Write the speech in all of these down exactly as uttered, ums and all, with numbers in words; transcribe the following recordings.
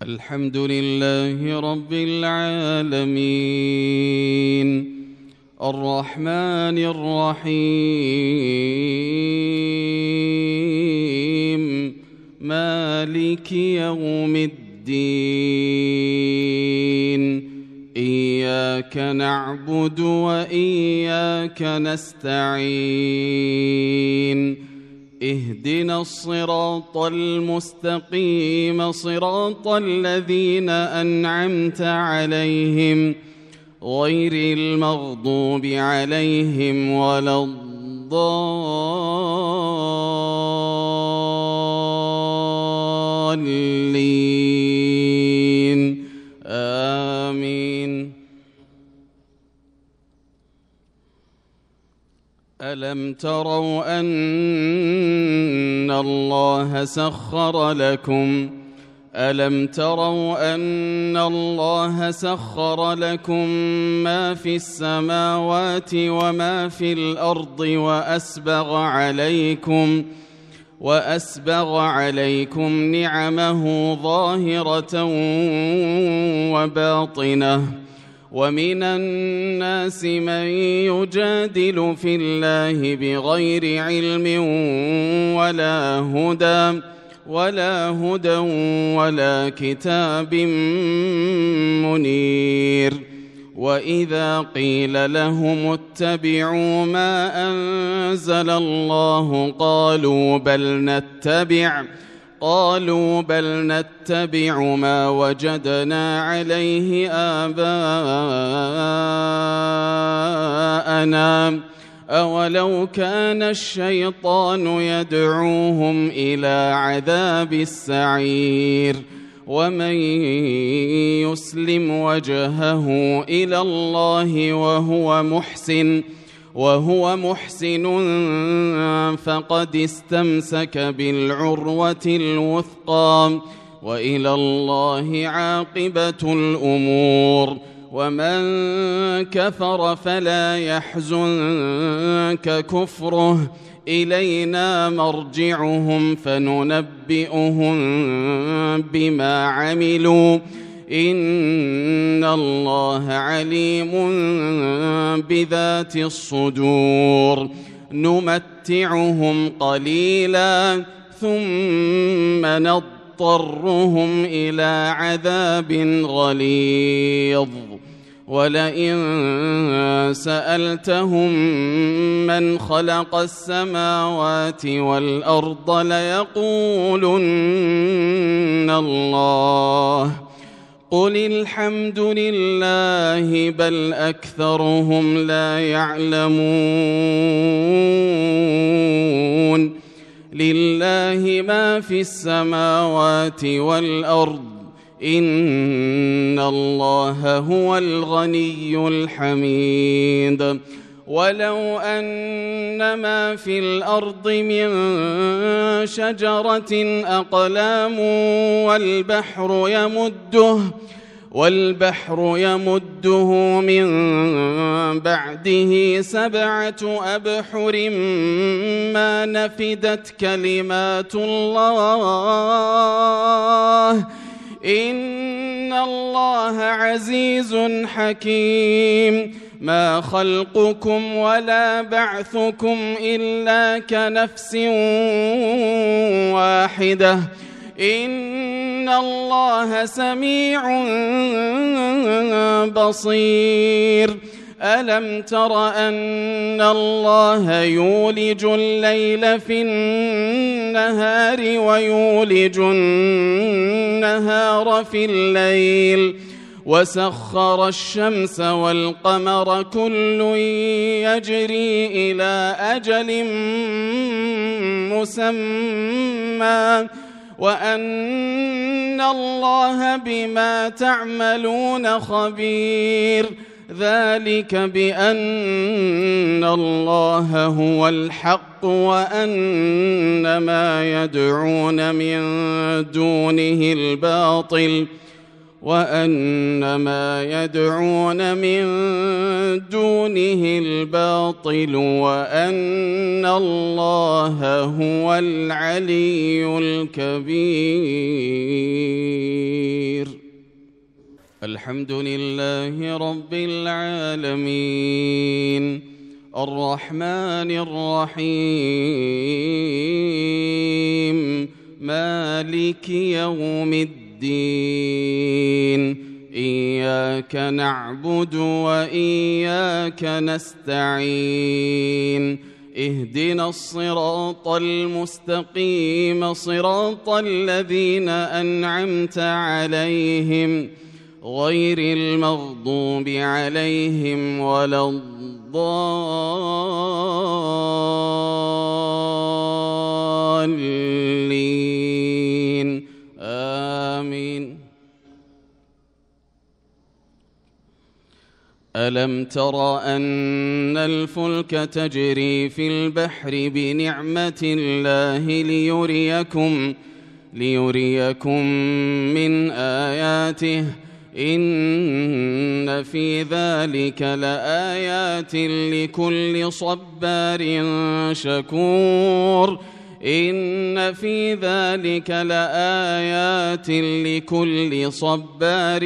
الحمد لله رب العالمين الرحمن الرحيم مالك يوم الدين إياك نعبد وإياك نستعين اهدنا الصراط المستقيم صراط الذين أنعمت عليهم غير المغضوب عليهم ولا الضالين آمين. ألم تروا أن الله سخر لكم ألم تروا أن الله سخر لكم ما في السماوات وما في الأرض وأسبغ عليكم وأسبغ عليكم نعمه ظاهرة وباطنة ومن الناس من يجادل في الله بغير علم ولا هدى ولا هدى ولا كتاب منير. وإذا قيل لهم اتبعوا ما أنزل الله قالوا بل نتبع قالوا بل نتبع ما وجدنا عليه آباءنا أولو كان الشيطان يدعوهم إلى عذاب السعير. ومن يسلم وجهه إلى الله وهو محسن وهو محسن فقد استمسك بالعروة الوثقى وإلى الله عاقبة الأمور. ومن كفر فلا يحزنك كفره إلينا مرجعهم فننبئهم بما عملوا إن الله عليم بذات الصدور. نمتعهم قليلا ثم نضطرهم إلى عذاب غليظ. ولئن سألتهم من خلق السماوات والأرض ليقولن الله قل الحمد لله بل أكثرهم لا يعلمون. لله ما في السماوات والأرض إن الله هو الغني الحميد. ولو أن ما في الأرض من شجرة أقلام والبحر يمده والبحر يمده من بعده سبعة أبحر ما نفدت كلمات الله إن الله عزيز حكيم. ما خلقكم ولا بعثكم إلا كنفس واحدة إن الله سميع بصير. ألم تر أن الله يولج الليل في النهار ويولج النهار في الليل وسخر الشمس والقمر كل يجري إلى أجل مسمى وأن الله بما تعملون خبير. ذلك بأن الله هو الحق وأن ما يدعون من دونه الباطل وأن ما يدعون من دونه الباطل وأن الله هو العلي الكبير. الحمد لله رب العالمين الرحمن الرحيم مالك يوم الدين إياك نعبد وإياك نستعين اهدنا الصراط المستقيم صراط الذين أنعمت عليهم غير المغضوب عليهم ولا الضالين آمين. ألم تر أن الفلك تجري في البحر بنعمة الله ليريكم, ليريكم من آياته إن في ذلك لآيات لكل صبار شكور إن في ذلك لآيات لكل صبار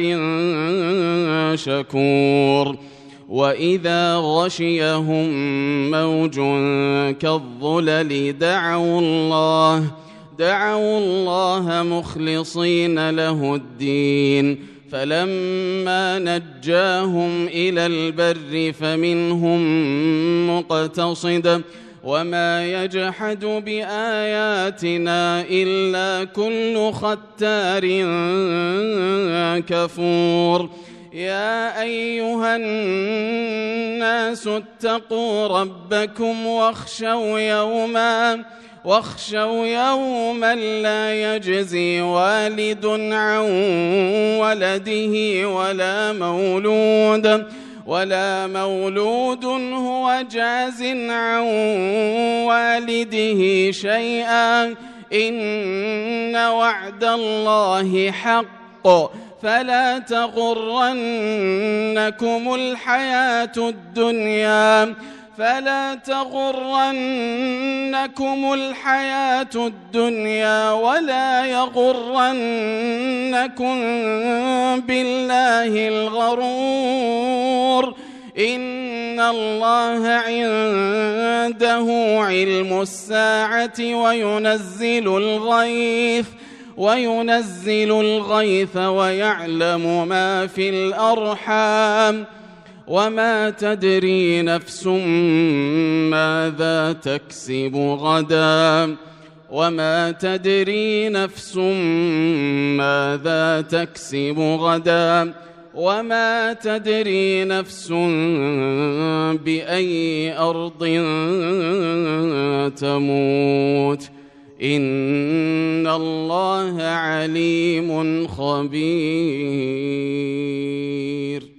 شكور وإذا غشيهم موج كالظلل دعوا الله دعوا الله مخلصين له الدين فلما نجاهم إلى البر فمنهم مقتصد وما يجحد بآياتنا إلا كل ختار كفور. يا أيها الناس اتقوا ربكم واخشوا يوما واخشوا يوما لا يجزي والد عن ولده ولا مولود ولا مولود هو جاز عن والده شيئا إن وعد الله حق فلا تغرنكم الحياة الدنيا فلا تغرنكم الحياة الدنيا ولا يغرنكم بالله الغرور إن الله عنده علم الساعة وينزل الغيث وينزل الغيث ويعلم ما في الأرحام وما تدري نفس ماذا تكسب غدا وما تدري نفس ماذا تكسب غدا وما تدري نفس بأي أرض تموت إن الله عليم خبير.